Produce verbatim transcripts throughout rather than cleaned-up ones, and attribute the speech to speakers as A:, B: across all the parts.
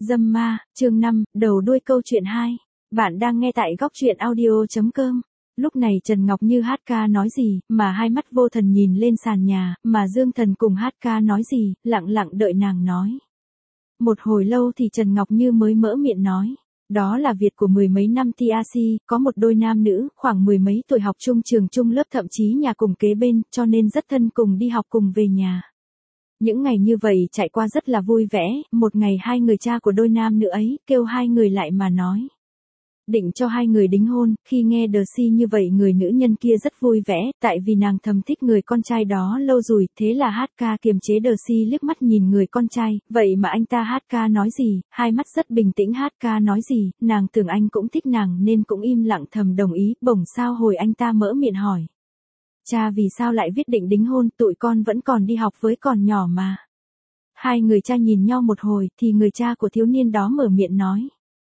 A: Dâm ma, chương năm, đầu đuôi câu chuyện hai. Bạn đang nghe tại góc truyện audio.com. Lúc này Trần Ngọc Như hát ca nói gì, mà hai mắt vô thần nhìn lên sàn nhà, mà Dương Thần cùng hát ca nói gì, lặng lặng đợi nàng nói. Một hồi lâu thì Trần Ngọc Như mới mỡ miệng nói. Đó là Việt của mười mấy năm tê a xê, có một đôi nam nữ, khoảng mười mấy tuổi học chung trường chung lớp thậm chí nhà cùng kế bên, cho nên rất thân cùng đi học cùng về nhà. Những ngày như vậy chạy qua rất là vui vẻ, một ngày hai người cha của đôi nam nữ ấy, kêu hai người lại mà nói. Định cho hai người đính hôn, khi nghe đờ si như vậy người nữ nhân kia rất vui vẻ, tại vì nàng thầm thích người con trai đó lâu rồi, thế là hát ca kiềm chế đờ si liếc mắt nhìn người con trai, vậy mà anh ta hát ca nói gì, hai mắt rất bình tĩnh hát ca nói gì, nàng tưởng anh cũng thích nàng nên cũng im lặng thầm đồng ý, bỗng sao hồi anh ta mỡ miệng hỏi. Cha vì sao lại viết định đính hôn, tụi con vẫn còn đi học với còn nhỏ mà. Hai người cha nhìn nhau một hồi, thì người cha của thiếu niên đó mở miệng nói.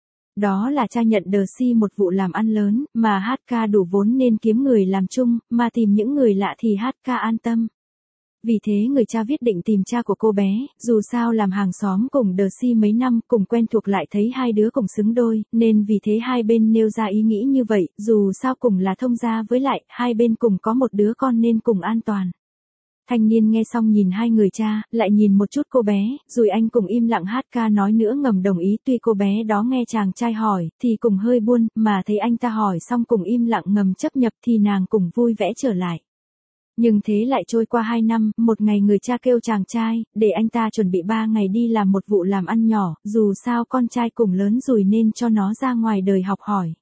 A: Đó là cha nhận đờ si một vụ làm ăn lớn, mà hát ca đủ vốn nên kiếm người làm chung, mà tìm những người lạ thì hát ca an tâm. Vì thế người cha viết định tìm cha của cô bé, dù sao làm hàng xóm cùng đờ si mấy năm, cùng quen thuộc lại thấy hai đứa cùng xứng đôi, nên vì thế hai bên nêu ra ý nghĩ như vậy, dù sao cùng là thông gia với lại, hai bên cùng có một đứa con nên cùng an toàn. Thanh niên nghe xong nhìn hai người cha, lại nhìn một chút cô bé, rồi anh cùng im lặng hát ca nói nữa ngầm đồng ý, tuy cô bé đó nghe chàng trai hỏi, thì cùng hơi buồn, mà thấy anh ta hỏi xong cùng im lặng ngầm chấp nhập thì nàng cùng vui vẻ trở lại. Nhưng thế lại trôi qua hai năm, một ngày người cha kêu chàng trai, để anh ta chuẩn bị ba ngày đi làm một vụ làm ăn nhỏ, dù sao con trai cùng lớn rồi nên cho nó ra ngoài đời học hỏi.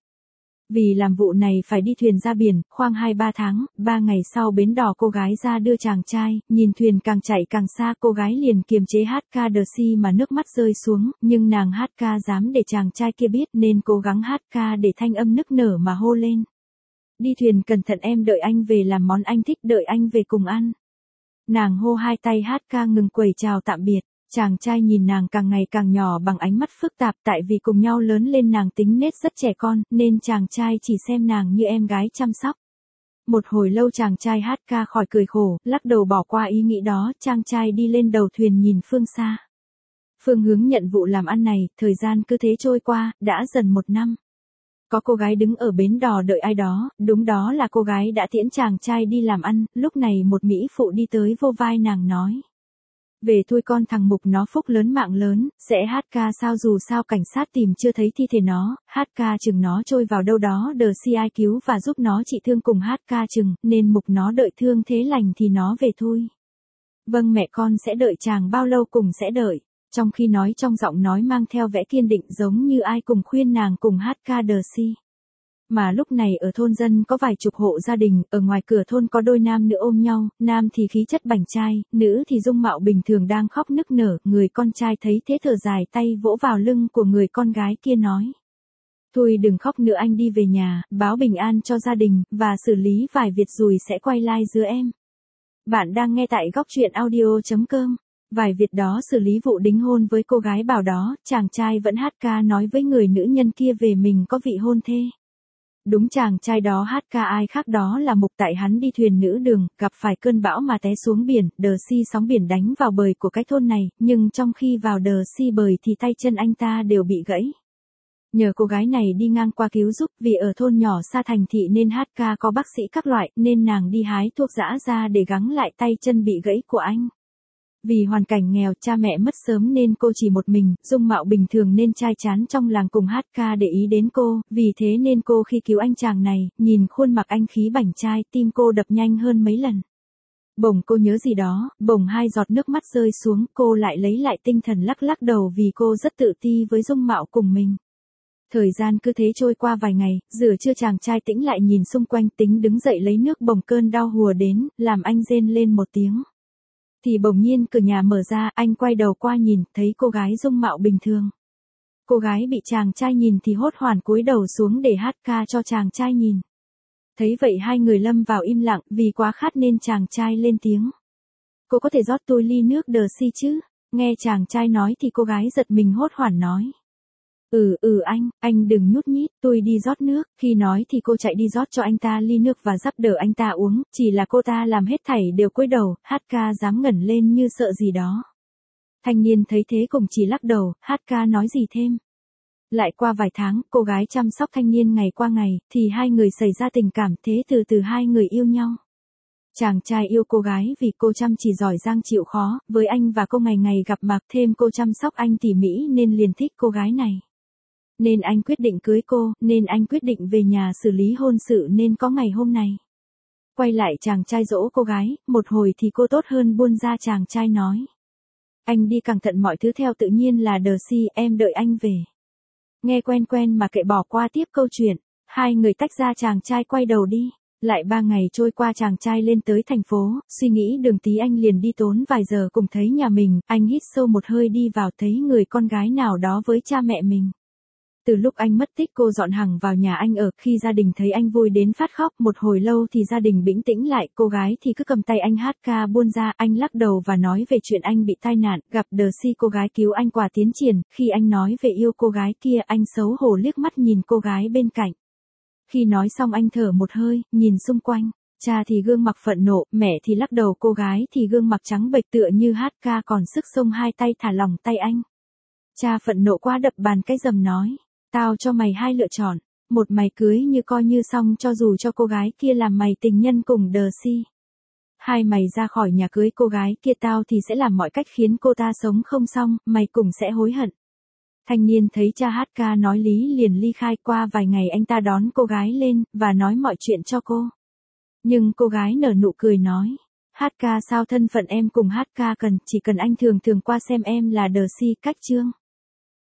A: Vì làm vụ này phải đi thuyền ra biển, khoang hai ba tháng, ba ngày sau bến đò cô gái ra đưa chàng trai, nhìn thuyền càng chạy càng xa cô gái liền kiềm chế hát ca đờ si mà nước mắt rơi xuống, nhưng nàng hát ca dám để chàng trai kia biết nên cố gắng hát ca để thanh âm nức nở mà hô lên. Đi thuyền cẩn thận em đợi anh về làm món anh thích đợi anh về cùng ăn. Nàng hô hai tay hát ca ngừng quẩy chào tạm biệt. Chàng trai nhìn nàng càng ngày càng nhỏ bằng ánh mắt phức tạp tại vì cùng nhau lớn lên nàng tính nết rất trẻ con, nên chàng trai chỉ xem nàng như em gái chăm sóc. Một hồi lâu chàng trai hát ca khỏi cười khổ, lắc đầu bỏ qua ý nghĩ đó, chàng trai đi lên đầu thuyền nhìn phương xa. Phương hướng nhận vụ làm ăn này, thời gian cứ thế trôi qua, đã dần một năm. Có cô gái đứng ở bến đò đợi ai đó, đúng đó là cô gái đã tiễn chàng trai đi làm ăn, lúc này một mỹ phụ đi tới vô vai nàng nói. Về thôi con thằng Mục nó phúc lớn mạng lớn, sẽ hát ca sao dù sao cảnh sát tìm chưa thấy thi thể nó, hát ca chừng nó trôi vào đâu đó đờ si ai cứu và giúp nó trị thương cùng hát ca chừng, nên Mục nó đợi thương thế lành thì nó về thôi. Vâng mẹ con sẽ đợi chàng bao lâu cùng sẽ đợi, trong khi nói trong giọng nói mang theo vẻ kiên định giống như ai cùng khuyên nàng cùng hát ca đờ si. Mà lúc này ở thôn dân có vài chục hộ gia đình, ở ngoài cửa thôn có đôi nam nữ ôm nhau, nam thì khí chất bảnh trai, nữ thì dung mạo bình thường đang khóc nức nở, người con trai thấy thế thở dài tay vỗ vào lưng của người con gái kia nói. Thôi đừng khóc nữa anh đi về nhà, báo bình an cho gia đình, và xử lý vài việc rồi sẽ quay lại giữa em. Bạn đang nghe tại góc truyện audio.com. Vài việc đó xử lý vụ đính hôn với cô gái bảo đó, chàng trai vẫn hát ca nói với người nữ nhân kia về mình có vị hôn thê. Đúng chàng trai đó hát ca ai khác đó là Mục tại hắn đi thuyền nữ đường, gặp phải cơn bão mà té xuống biển, đờ si sóng biển đánh vào bời của cái thôn này, nhưng trong khi vào đờ si bời thì tay chân anh ta đều bị gãy. Nhờ cô gái này đi ngang qua cứu giúp vì ở thôn nhỏ xa thành thị nên hát ca có bác sĩ các loại nên nàng đi hái thuốc dã ra để gắng lại tay chân bị gãy của anh. Vì hoàn cảnh nghèo cha mẹ mất sớm nên cô chỉ một mình, dung mạo bình thường nên trai chán trong làng cùng hát ca để ý đến cô, vì thế nên cô khi cứu anh chàng này, nhìn khuôn mặt anh khí bảnh trai, tim cô đập nhanh hơn mấy lần. Bỗng cô nhớ gì đó, bỗng hai giọt nước mắt rơi xuống, cô lại lấy lại tinh thần lắc lắc đầu vì cô rất tự ti với dung mạo cùng mình. Thời gian cứ thế trôi qua vài ngày, rửa trưa chàng trai tĩnh lại nhìn xung quanh tính đứng dậy lấy nước bỗng cơn đau hùa đến, làm anh rên lên một tiếng. Thì bỗng nhiên cửa nhà mở ra, anh quay đầu qua nhìn, thấy cô gái dung mạo bình thường. Cô gái bị chàng trai nhìn thì hốt hoảng cúi đầu xuống để hát ca cho chàng trai nhìn. Thấy vậy hai người lâm vào im lặng, vì quá khát nên chàng trai lên tiếng. Cô có thể rót tôi ly nước đờ si chứ? Nghe chàng trai nói thì cô gái giật mình hốt hoảng nói. Ừ ừ anh, anh đừng nhút nhít, tôi đi rót nước, khi nói thì cô chạy đi rót cho anh ta ly nước và dắp đỡ anh ta uống, chỉ là cô ta làm hết thảy đều cúi đầu, hát ca dám ngẩng lên như sợ gì đó. Thanh niên thấy thế cũng chỉ lắc đầu, hát ca nói gì thêm. Lại qua vài tháng, cô gái chăm sóc thanh niên ngày qua ngày, thì hai người xảy ra tình cảm, thế từ từ hai người yêu nhau. Chàng trai yêu cô gái vì cô chăm chỉ giỏi giang chịu khó, với anh và cô ngày ngày gặp mặt, thêm cô chăm sóc anh tỉ mỉ nên liền thích cô gái này. Nên anh quyết định cưới cô, nên anh quyết định về nhà xử lý hôn sự nên có ngày hôm này. Quay lại chàng trai dỗ cô gái, một hồi thì cô tốt hơn buôn ra chàng trai nói. Anh đi cẩn thận mọi thứ theo tự nhiên là đờ si, em đợi anh về. Nghe quen quen mà kệ bỏ qua tiếp câu chuyện, hai người tách ra chàng trai quay đầu đi. Lại ba ngày trôi qua chàng trai lên tới thành phố, suy nghĩ đường tí anh liền đi tốn vài giờ cùng thấy nhà mình, anh hít sâu một hơi đi vào thấy người con gái nào đó với cha mẹ mình. Từ lúc anh mất tích cô dọn hằng vào nhà anh ở, khi gia đình thấy anh vui đến phát khóc, một hồi lâu thì gia đình bĩnh tĩnh lại, cô gái thì cứ cầm tay anh hát ca buôn ra, anh lắc đầu và nói về chuyện anh bị tai nạn, gặp đờ si cô gái cứu anh qua tiến triển, khi anh nói về yêu cô gái kia anh xấu hổ liếc mắt nhìn cô gái bên cạnh. Khi nói xong anh thở một hơi, nhìn xung quanh, cha thì gương mặt phẫn nộ, mẹ thì lắc đầu, cô gái thì gương mặt trắng bệch tựa như hát ca còn sức xông hai tay thả lỏng tay anh. Cha phẫn nộ quá đập bàn cái rầm nói, tao cho mày hai lựa chọn, một mày cưới như coi như xong cho dù cho cô gái kia làm mày tình nhân cùng đờ si. Hai mày ra khỏi nhà cưới cô gái kia tao thì sẽ làm mọi cách khiến cô ta sống không xong, mày cùng sẽ hối hận. Thanh niên thấy cha hát ca nói lý liền ly khai, qua vài ngày anh ta đón cô gái lên, và nói mọi chuyện cho cô. Nhưng cô gái nở nụ cười nói, hát ca sao thân phận em cùng hát ca cần, chỉ cần anh thường thường qua xem em là đờ si, cách chương.